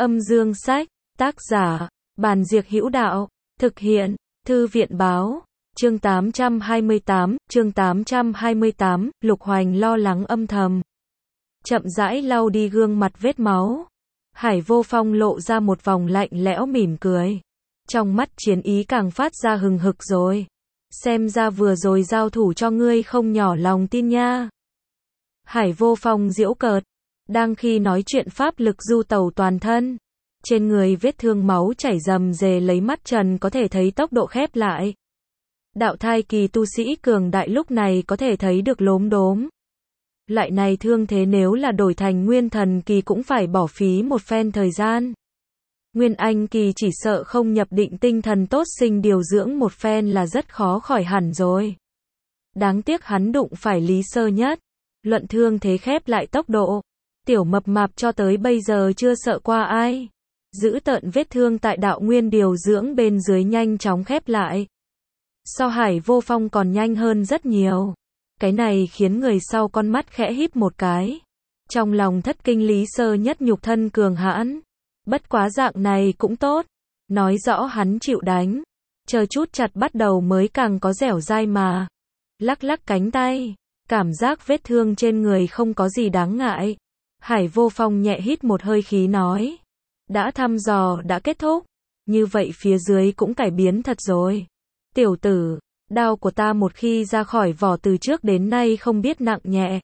Âm dương sách, tác giả, Bàn Diệc Hữu Đạo, thực hiện, Thư viện báo, chương 828, Lục Hoành lo lắng âm thầm. Chậm rãi lau đi gương mặt vết máu. Hải Vô Phong lộ ra một vòng lạnh lẽo mỉm cười. Trong mắt chiến ý càng phát ra hừng hực rồi. Xem ra vừa rồi giao thủ cho ngươi không nhỏ lòng tin nha. Hải Vô Phong giễu cợt. Đang khi nói chuyện pháp lực du tẩu toàn thân. Trên người vết thương máu chảy rầm rề lấy mắt trần có thể thấy tốc độ khép lại. Đạo thai kỳ tu sĩ cường đại lúc này có thể thấy được lốm đốm. Loại này thương thế nếu là đổi thành nguyên thần kỳ cũng phải bỏ phí một phen thời gian. Nguyên anh kỳ chỉ sợ không nhập định tinh thần tốt sinh điều dưỡng một phen là rất khó khỏi hẳn rồi. Đáng tiếc hắn đụng phải Lý Sơ Nhất. Luận thương thế khép lại tốc độ. Tiểu mập mạp cho tới bây giờ chưa sợ qua ai. Giữ tợn vết thương tại đạo nguyên điều dưỡng bên dưới nhanh chóng khép lại. So Hải Vô Phong còn nhanh hơn rất nhiều. Cái này khiến người sau con mắt khẽ híp một cái. Trong lòng thất kinh Lý Sơ Nhất nhục thân cường hãn. Bất quá dạng này cũng tốt. Nói rõ hắn chịu đánh. Chờ chút chặt bắt đầu mới càng có dẻo dai mà. Lắc lắc cánh tay. Cảm giác vết thương trên người không có gì đáng ngại. Hải Vô Phong nhẹ hít một hơi khí nói. Đã thăm dò, đã kết thúc. Như vậy phía dưới cũng cải biến thật rồi. Tiểu tử, đao của ta một khi ra khỏi vỏ từ trước đến nay không biết nặng nhẹ.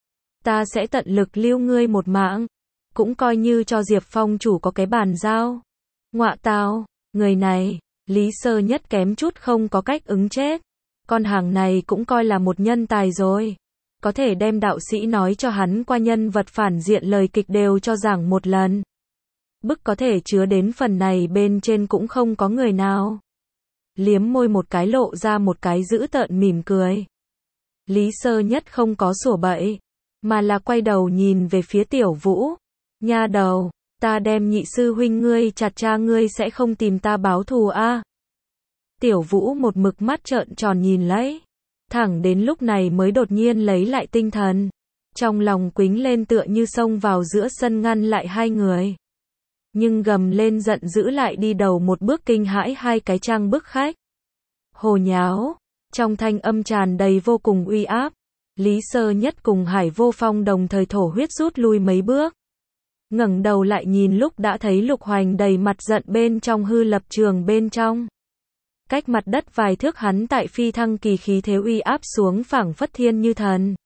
Ta sẽ tận lực lưu ngươi một mạng. Cũng coi như cho Diệp Phong chủ có cái bàn giao. Ngọa tào, người này, Lý Sơ Nhất kém chút không có cách ứng chết. Con hàng này cũng coi là một nhân tài rồi. Có thể đem đạo sĩ nói cho hắn qua nhân vật phản diện lời kịch đều cho giảng một lần. Bức có thể chứa đến phần này bên trên cũng không có người nào. Liếm môi một cái lộ ra một cái dữ tợn mỉm cười. Lý Sơ Nhất không có sủa bậy, mà là quay đầu nhìn về phía Tiểu Vũ. Nha đầu, ta đem nhị sư huynh ngươi chặt cha ngươi sẽ không tìm ta báo thù a? Tiểu Vũ một mực mắt trợn tròn nhìn lấy. Thẳng đến lúc này mới đột nhiên lấy lại tinh thần. Trong lòng quýnh lên tựa như xông vào giữa sân ngăn lại hai người. Nhưng gầm lên giận dữ lại đi đầu một bước kinh hãi hai cái trang bức khách. Hồ nháo, trong thanh âm tràn đầy vô cùng uy áp. Lý Sơ Nhất cùng Hải Vô Phong đồng thời thổ huyết rút lui mấy bước. Ngẩng đầu lại nhìn lúc đã thấy Lục Hoành đầy mặt giận bên trong hư lập trường bên trong. Cách mặt đất vài thước hắn tại phi thăng kỳ khí thế uy áp xuống phảng phất thiên như thần.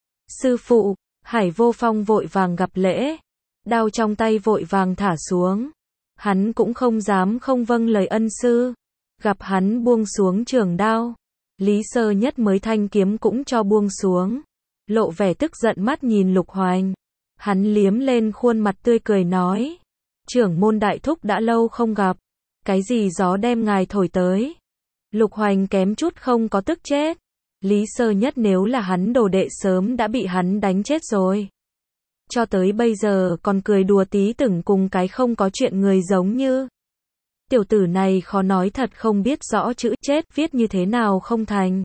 Sư phụ, Hải Vô Phong vội vàng gặp lễ. Đao trong tay vội vàng thả xuống. Hắn cũng không dám không vâng lời ân sư. Gặp hắn buông xuống trường đao. Lý Sơ Nhất mới thanh kiếm cũng cho buông xuống. Lộ vẻ tức giận mắt nhìn Lục Hoành. Hắn liếm lên khuôn mặt tươi cười nói. Trưởng môn đại thúc đã lâu không gặp. Cái gì gió đem ngài thổi tới. Lục Hoành kém chút không có tức chết. Lý Sơ Nhất nếu là hắn đồ đệ sớm đã bị hắn đánh chết rồi. Cho tới bây giờ còn cười đùa tí từng cùng cái không có chuyện người giống như. Tiểu tử này khó nói thật không biết rõ chữ chết viết như thế nào không thành.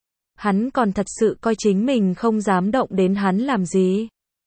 Hắn còn thật sự coi chính mình không dám động đến hắn làm gì.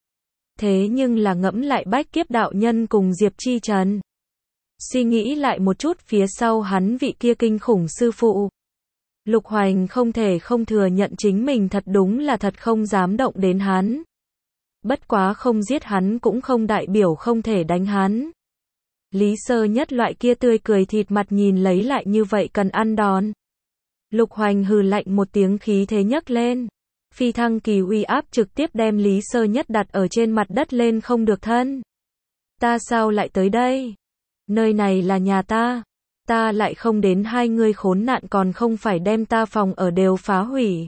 Thế nhưng là ngẫm lại Bách Kiếp đạo nhân cùng Diệp Chi Trần. Suy nghĩ lại một chút phía sau hắn vị kia kinh khủng sư phụ. Lục Hoành không thể không thừa nhận chính mình thật đúng là thật không dám động đến hắn. Bất quá không giết hắn cũng không đại biểu không thể đánh hắn. Lý Sơ Nhất loại kia tươi cười thịt mặt nhìn lấy lại như vậy cần ăn đòn. Lục Hoành hừ lạnh một tiếng khí thế nhấc lên. Phi thăng kỳ uy áp trực tiếp đem Lý Sơ Nhất đặt ở trên mặt đất lên không được thân. Ta sao lại tới đây? Nơi này là nhà ta. Ta lại không đến hai ngươi khốn nạn còn không phải đem ta phòng ở đều phá hủy.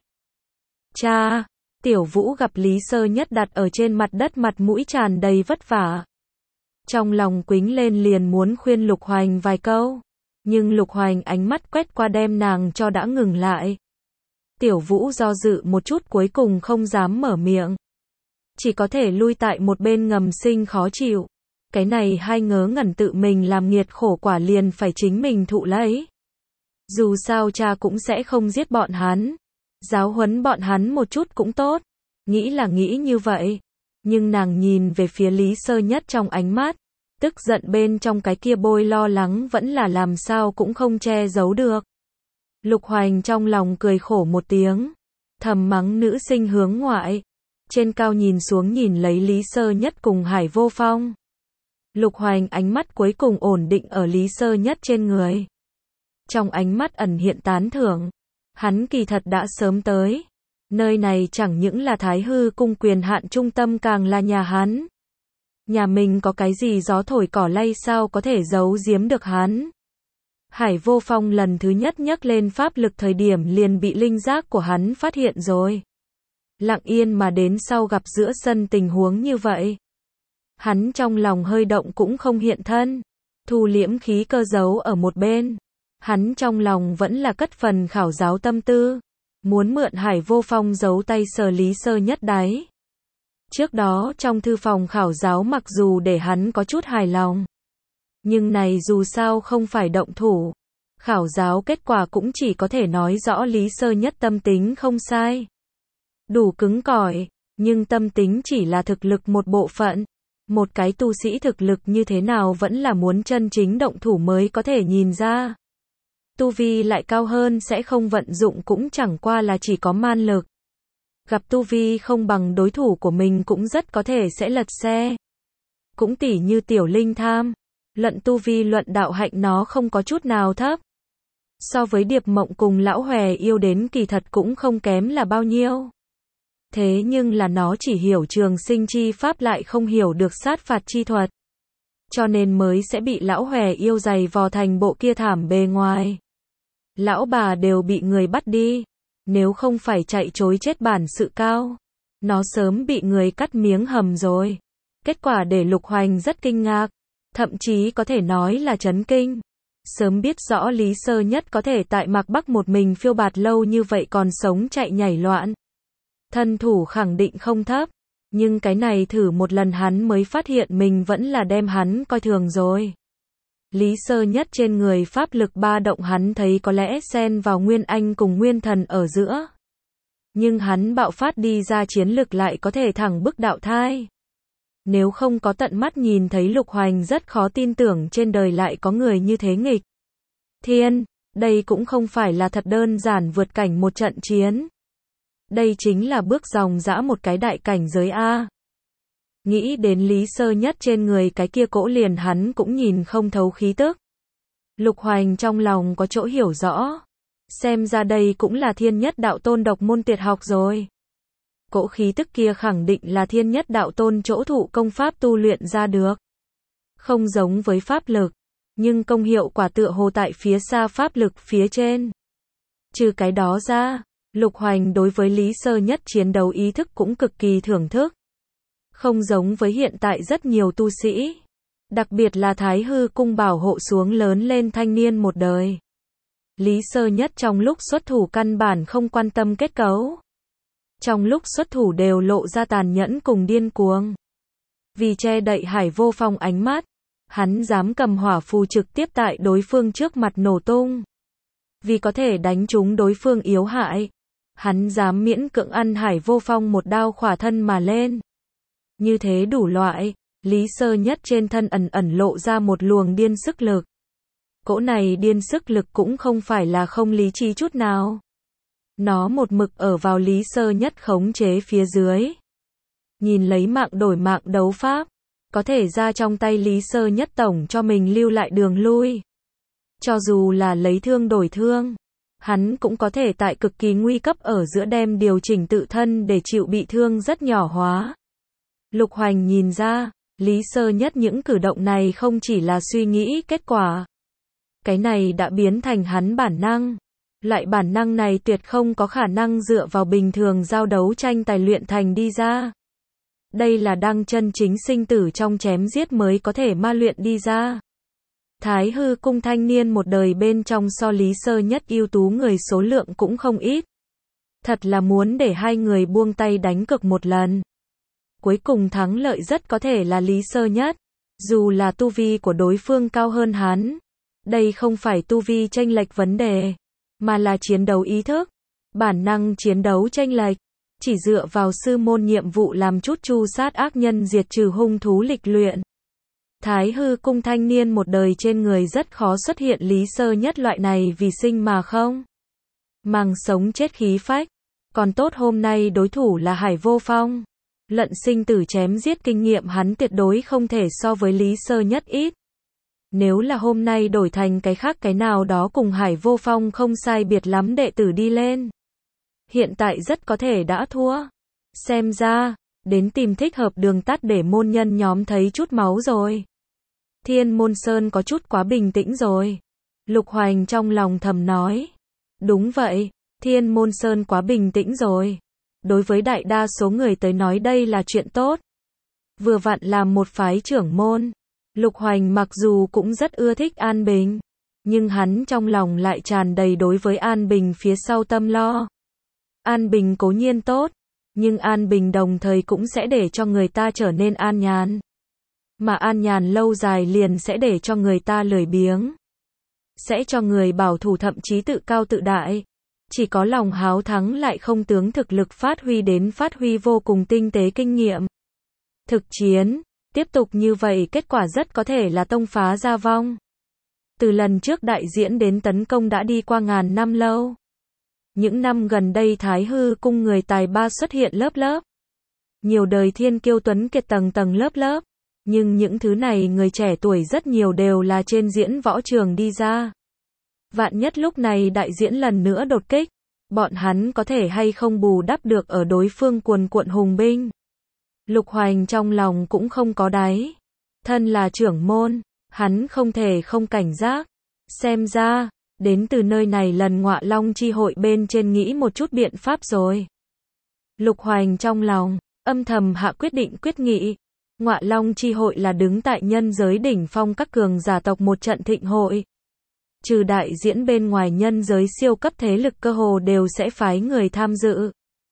Cha! Tiểu Vũ gặp Lý Sơ Nhất đặt ở trên mặt đất mặt mũi tràn đầy vất vả. Trong lòng quýnh lên liền muốn khuyên Lục Hoành vài câu. Nhưng Lục Hoành ánh mắt quét qua đem nàng cho đã ngừng lại. Tiểu Vũ do dự một chút cuối cùng không dám mở miệng. Chỉ có thể lui tại một bên ngầm sinh khó chịu. Cái này hai ngớ ngẩn tự mình làm nghiệt khổ quả liền phải chính mình thụ lấy. Dù sao cha cũng sẽ không giết bọn hắn. Giáo huấn bọn hắn một chút cũng tốt. Nghĩ là nghĩ như vậy. Nhưng nàng nhìn về phía Lý Sơ Nhất trong ánh mắt. Tức giận bên trong cái kia bôi lo lắng vẫn là làm sao cũng không che giấu được. Lục Hoành trong lòng cười khổ một tiếng, thầm mắng nữ sinh hướng ngoại. Trên cao nhìn xuống nhìn lấy Lý Sơ Nhất cùng Hải Vô Phong. Lục Hoành ánh mắt cuối cùng ổn định ở Lý Sơ Nhất trên người. Trong ánh mắt ẩn hiện tán thưởng. Hắn kỳ thật đã sớm tới. Nơi này chẳng những là Thái Hư cung quyền hạn trung tâm càng là nhà hắn. Nhà mình có cái gì gió thổi cỏ lay sao có thể giấu giếm được hắn. Hải Vô Phong lần thứ nhất nhắc lên pháp lực thời điểm liền bị linh giác của hắn phát hiện rồi. Lặng yên mà đến sau gặp giữa sân tình huống như vậy. Hắn trong lòng hơi động cũng không hiện thân. Thu liễm khí cơ giấu ở một bên. Hắn trong lòng vẫn là cất phần khảo giáo tâm tư. Muốn mượn Hải Vô Phong giấu tay sờ Lý Sơ Nhất đáy. Trước đó trong thư phòng khảo giáo mặc dù để hắn có chút hài lòng. Nhưng này dù sao không phải động thủ. Khảo giáo kết quả cũng chỉ có thể nói rõ Lý Sơ Nhất tâm tính không sai. Đủ cứng cỏi, nhưng tâm tính chỉ là thực lực một bộ phận. Một cái tu sĩ thực lực như thế nào vẫn là muốn chân chính động thủ mới có thể nhìn ra. Tu vi lại cao hơn sẽ không vận dụng cũng chẳng qua là chỉ có man lực. Gặp tu vi không bằng đối thủ của mình cũng rất có thể sẽ lật xe. Cũng tỉ như Tiểu Linh Tham. Luận tu vi luận đạo hạnh nó không có chút nào thấp. So với Điệp Mộng cùng Lão Hòe yêu đến kỳ thật cũng không kém là bao nhiêu. Thế nhưng là nó chỉ hiểu trường sinh chi pháp lại không hiểu được sát phạt chi thuật. Cho nên mới sẽ bị Lão Hòe yêu giày vò thành bộ kia thảm bề ngoài. Lão bà đều bị người bắt đi. Nếu không phải chạy trối chết bản sự cao. Nó sớm bị người cắt miếng hầm rồi. Kết quả để Lục Hoành rất kinh ngạc. Thậm chí có thể nói là chấn kinh. Sớm biết rõ Lý Sơ Nhất có thể tại Mạc Bắc một mình phiêu bạt lâu như vậy còn sống chạy nhảy loạn. Thân thủ khẳng định không thấp. Nhưng cái này thử một lần hắn mới phát hiện mình vẫn là đem hắn coi thường rồi. Lý Sơ Nhất trên người pháp lực ba động hắn thấy có lẽ xen vào Nguyên Anh cùng Nguyên Thần ở giữa. Nhưng hắn bạo phát đi ra chiến lực lại có thể thẳng bức đạo thai. Nếu không có tận mắt nhìn thấy Lục Hoành rất khó tin tưởng trên đời lại có người như thế nghịch. Thiên, đây cũng không phải là thật đơn giản vượt cảnh một trận chiến. Đây chính là bước dòng dã một cái đại cảnh giới A. Nghĩ đến Lý Sơ Nhất trên người cái kia cỗ liền hắn cũng nhìn không thấu khí tức. Lục Hoành trong lòng có chỗ hiểu rõ. Xem ra đây cũng là Thiên Nhất Đạo Tôn độc môn tuyệt học rồi. Cỗ khí tức kia khẳng định là Thiên Nhất Đạo Tôn chỗ thụ công pháp tu luyện ra được. Không giống với pháp lực, nhưng công hiệu quả tựa hồ tại phía xa pháp lực phía trên. Trừ cái đó ra, Lục Hoành đối với Lý Sơ Nhất chiến đấu ý thức cũng cực kỳ thưởng thức. Không giống với hiện tại rất nhiều tu sĩ. Đặc biệt là Thái Hư cung bảo hộ xuống lớn lên thanh niên một đời. Lý Sơ Nhất trong lúc xuất thủ căn bản không quan tâm kết cấu. Trong lúc xuất thủ đều lộ ra tàn nhẫn cùng điên cuồng. Vì che đậy Hải Vô Phong ánh mắt, hắn dám cầm hỏa phù trực tiếp tại đối phương trước mặt nổ tung. Vì có thể đánh trúng đối phương yếu hại, hắn dám miễn cưỡng ăn Hải Vô Phong một đao khỏa thân mà lên. Như thế đủ loại, Lý Sơ Nhất trên thân ẩn ẩn lộ ra một luồng điên sức lực. Cỗ này điên sức lực cũng không phải là không lý trí chút nào. Nó một mực ở vào Lý Sơ Nhất khống chế phía dưới. Nhìn lấy mạng đổi mạng đấu pháp, có thể ra trong tay Lý Sơ Nhất tổng cho mình lưu lại đường lui. Cho dù là lấy thương đổi thương, hắn cũng có thể tại cực kỳ nguy cấp ở giữa đem điều chỉnh tự thân để chịu bị thương rất nhỏ hóa. Lục Hoành nhìn ra, Lý Sơ Nhất những cử động này không chỉ là suy nghĩ kết quả. Cái này đã biến thành hắn bản năng. Loại bản năng này tuyệt không có khả năng dựa vào bình thường giao đấu tranh tài luyện thành đi ra. Đây là đang chân chính sinh tử trong chém giết mới có thể ma luyện đi ra. Thái Hư cung thanh niên một đời bên trong so Lý Sơ Nhất ưu tú người số lượng cũng không ít. Thật là muốn để hai người buông tay đánh cược một lần. Cuối cùng thắng lợi rất có thể là Lý Sơ Nhất. Dù là tu vi của đối phương cao hơn hắn. Đây không phải tu vi chênh lệch vấn đề, mà là chiến đấu ý thức. Bản năng chiến đấu chênh lệch. Chỉ dựa vào sư môn nhiệm vụ làm chút tru sát ác nhân diệt trừ hung thú lịch luyện. Thái hư cung thanh niên một đời trên người rất khó xuất hiện Lý Sơ Nhất loại này vì sinh mà không màng sống chết khí phách. Còn tốt hôm nay đối thủ là Hải Vô Phong. Lận sinh tử chém giết kinh nghiệm hắn tuyệt đối không thể so với Lý Sơ Nhất ít. Nếu là hôm nay đổi thành cái khác cái nào đó cùng Hải Vô Phong không sai biệt lắm đệ tử đi lên, hiện tại rất có thể đã thua. Xem ra, đến tìm thích hợp đường tắt để môn nhân nhóm thấy chút máu rồi. Thiên Môn Sơn có chút quá bình tĩnh rồi. Lục Hoành trong lòng thầm nói. Đúng vậy, Thiên Môn Sơn quá bình tĩnh rồi. Đối với đại đa số người tới nói đây là chuyện tốt. Vừa vặn làm một phái trưởng môn. Lục Hoành mặc dù cũng rất ưa thích An Bình, nhưng hắn trong lòng lại tràn đầy đối với An Bình phía sau tâm lo. An Bình cố nhiên tốt, nhưng An Bình đồng thời cũng sẽ để cho người ta trở nên an nhàn. Mà an nhàn lâu dài liền sẽ để cho người ta lười biếng. Sẽ cho người bảo thủ thậm chí tự cao tự đại. Chỉ có lòng háo thắng lại không tướng thực lực phát huy vô cùng tinh tế kinh nghiệm. Thực chiến, tiếp tục như vậy kết quả rất có thể là tông phá gia vong. Từ lần trước đại diễn đến tấn công đã đi qua ngàn năm lâu. Những năm gần đây Thái hư cung người tài ba xuất hiện lớp lớp. Nhiều đời thiên kiêu tuấn kiệt tầng tầng lớp lớp. Nhưng những thứ này người trẻ tuổi rất nhiều đều là trên diễn võ trường đi ra. Vạn nhất lúc này đại diễn lần nữa đột kích, bọn hắn có thể hay không bù đắp được ở đối phương cuồn cuộn hùng binh. Lục Hoành trong lòng cũng không có đáy. Thân là trưởng môn, hắn không thể không cảnh giác. Xem ra, đến từ nơi này lần Ngọa Long chi hội bên trên nghĩ một chút biện pháp rồi. Lục Hoành trong lòng, âm thầm hạ quyết định quyết nghị. Ngọa Long chi hội là đứng tại nhân giới đỉnh phong các cường giả tộc một trận thịnh hội. Trừ đại diễn bên ngoài nhân giới siêu cấp thế lực cơ hồ đều sẽ phái người tham dự.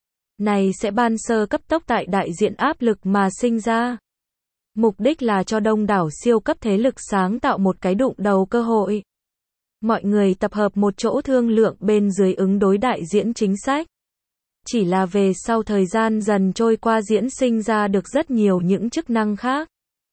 Này sẽ ban sơ cấp tốc tại đại diện áp lực mà sinh ra. Mục đích là cho đông đảo siêu cấp thế lực sáng tạo một cái đụng đầu cơ hội. Mọi người tập hợp một chỗ thương lượng bên dưới ứng đối đại diễn chính sách. Chỉ là về sau thời gian dần trôi qua diễn sinh ra được rất nhiều những chức năng khác.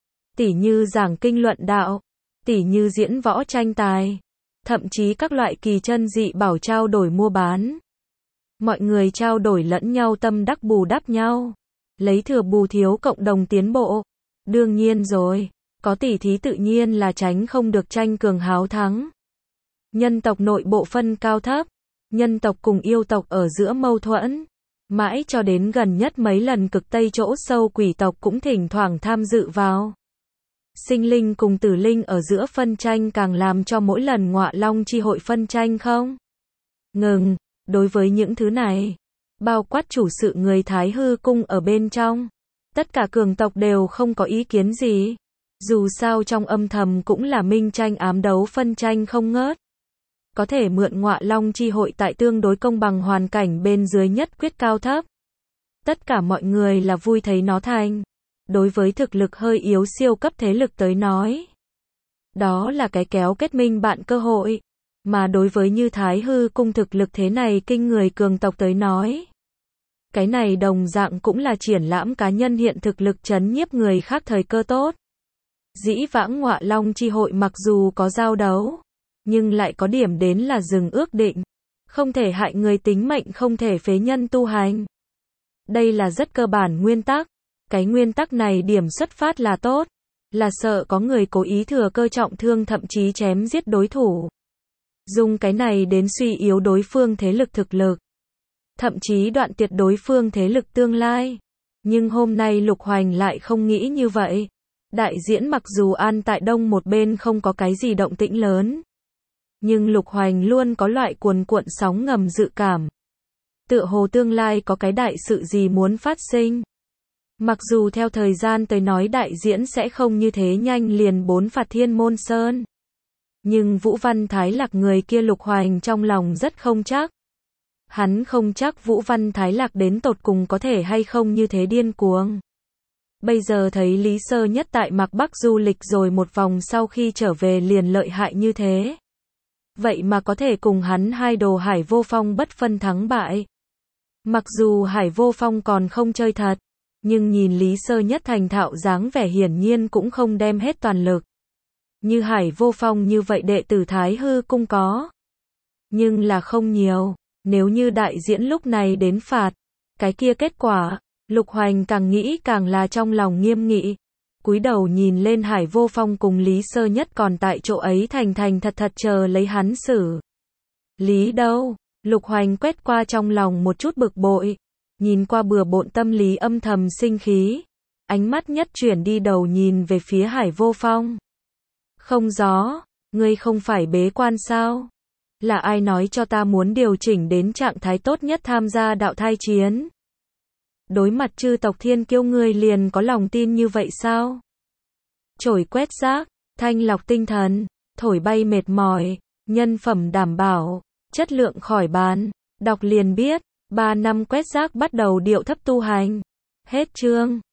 Tỉ như giảng kinh luận đạo, tỉ như diễn võ tranh tài, thậm chí các loại kỳ chân dị bảo trao đổi mua bán. Mọi người trao đổi lẫn nhau tâm đắc bù đắp nhau, lấy thừa bù thiếu cộng đồng tiến bộ. Đương nhiên rồi, có tỉ thí tự nhiên là tránh không được tranh cường háo thắng. Nhân tộc nội bộ phân cao thấp, nhân tộc cùng yêu tộc ở giữa mâu thuẫn. Mãi cho đến gần nhất mấy lần cực Tây chỗ sâu quỷ tộc cũng thỉnh thoảng tham dự vào. Sinh linh cùng tử linh ở giữa phân tranh càng làm cho mỗi lần Ngọa Long chi hội phân tranh không ngừng. Đối với những thứ này, bao quát chủ sự người Thái hư cung ở bên trong, tất cả cường tộc đều không có ý kiến gì. Dù sao trong âm thầm cũng là minh tranh ám đấu phân tranh không ngớt. Có thể mượn Ngọa Long chi hội tại tương đối công bằng hoàn cảnh bên dưới nhất quyết cao thấp. Tất cả mọi người là vui thấy nó thành. Đối với thực lực hơi yếu siêu cấp thế lực tới nói, đó là cái kéo kết minh bạn cơ hội. Mà đối với như Thái hư cung thực lực thế này kinh người cường tộc tới nói, cái này đồng dạng cũng là triển lãm cá nhân hiện thực lực trấn nhiếp người khác thời cơ tốt. Dĩ vãng Ngọa Long chi hội mặc dù có giao đấu, nhưng lại có điểm đến là dừng ước định. Không thể hại người tính mệnh, không thể phế nhân tu hành. Đây là rất cơ bản nguyên tắc. Cái nguyên tắc này điểm xuất phát là tốt. Là sợ có người cố ý thừa cơ trọng thương thậm chí chém giết đối thủ. Dùng cái này đến suy yếu đối phương thế lực thực lực. Thậm chí đoạn tuyệt đối phương thế lực tương lai. Nhưng hôm nay Lục Hoành lại không nghĩ như vậy. Đại diễn mặc dù an tại đông một bên không có cái gì động tĩnh lớn. Nhưng Lục Hoành luôn có loại cuồn cuộn sóng ngầm dự cảm. Tựa hồ tương lai có cái đại sự gì muốn phát sinh. Mặc dù theo thời gian tới nói đại diễn sẽ không như thế nhanh liền bốn phạt Thiên Môn Sơn. Nhưng Vũ Văn Thái Lạc người kia Lục Hoành trong lòng rất không chắc. Hắn không chắc Vũ Văn Thái Lạc đến tột cùng có thể hay không như thế điên cuồng. Bây giờ thấy Lý Sơ Nhất tại Mạc Bắc du lịch rồi một vòng sau khi trở về liền lợi hại như thế. Vậy mà có thể cùng hắn hai đồ Hải Vô Phong bất phân thắng bại. Mặc dù Hải Vô Phong còn không chơi thật, Nhưng nhìn Lý Sơ Nhất thành thạo dáng vẻ hiển nhiên cũng không đem hết toàn lực. Như Hải Vô Phong như vậy đệ tử Thái Hư cung có. Nhưng là không nhiều, nếu như đại diễn lúc này đến phạt, cái kia kết quả, Lục Hoành càng nghĩ càng là trong lòng nghiêm nghị. Cúi đầu nhìn lên Hải Vô Phong cùng Lý Sơ Nhất còn tại chỗ ấy thành thành thật thật chờ lấy hắn xử. Lý đâu? Lục Hoành quét qua trong lòng một chút bực bội, nhìn qua bừa bộn tâm lý âm thầm sinh khí, ánh mắt nhất chuyển đi đầu nhìn về phía Hải Vô Phong. Không gió, ngươi không phải bế quan sao? Là ai nói cho ta muốn điều chỉnh đến trạng thái tốt nhất tham gia đạo thai chiến? Đối mặt chư tộc thiên kiêu ngươi liền có lòng tin như vậy sao? Chổi quét rác, thanh lọc tinh thần, thổi bay mệt mỏi, nhân phẩm đảm bảo, chất lượng khỏi bàn, đọc liền biết, 3 năm quét rác bắt đầu điệu thấp tu hành. Hết chương.